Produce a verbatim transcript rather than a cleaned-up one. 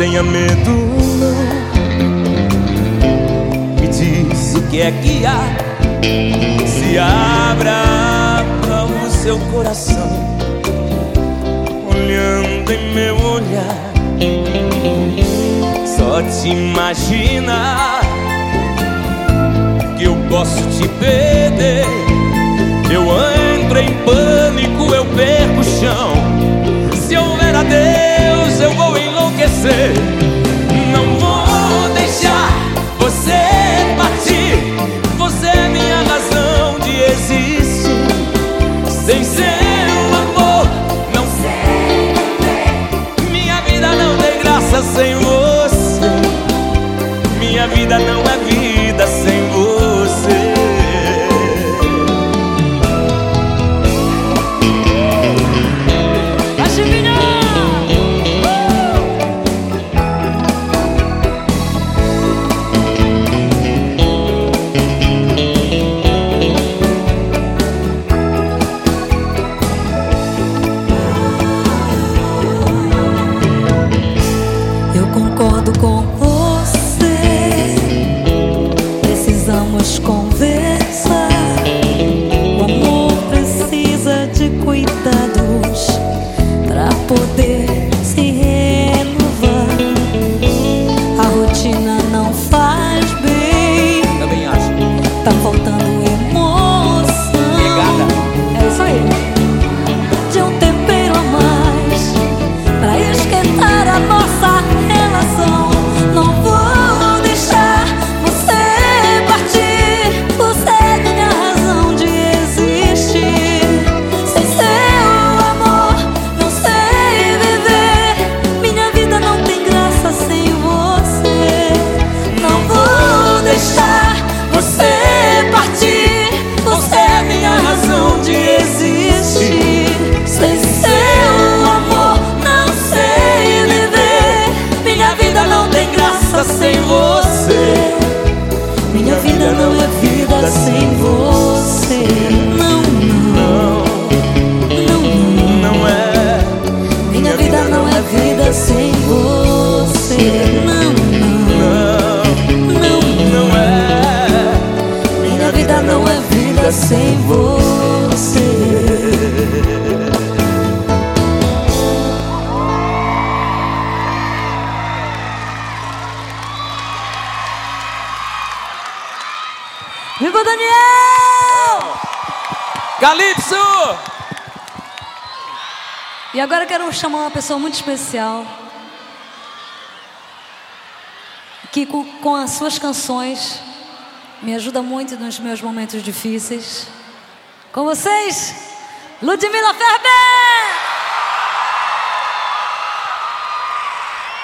tenha medo não, me diz o que é que há. Se abra para o seu coração, olhando em meu olhar. Só te imagina que eu posso te perder. Eu entro em pânico, eu perco o chão. Se houver adeus, eu vou enlouquecer. Não vou deixar você partir. Você é minha razão de existir. Sem seu amor, não sei viver. Minha vida não tem graça sem você. Minha vida não é vida sem você. Eu concordo com você, precisamos conversar. O amor precisa de cuidados pra poder se renovar. A rotina não faz bem, Também acho. tá faltando emoção. Pegada. É isso aí. De um tempero a mais pra esquentar a nossa relação. Não vou deixar você partir. Você é minha razão de existir. Sem seu amor, não sei viver. Minha vida não tem graça sem você. Não vou deixar você partir. Você é minha razão de existir. Sem seu amor, não sei viver. Minha vida não tem graça sem você. Minha vida não é vida sem você. Não, não, não, não, Não é. minha vida não é vida sem você. Não, não, Não, não, não é. minha vida não é vida sem você. Viva Daniel! Calypso! E agora eu quero chamar uma pessoa muito especial que com, com as suas canções me ajuda muito nos meus momentos difíceis. Com vocês, Ludmilla Ferber!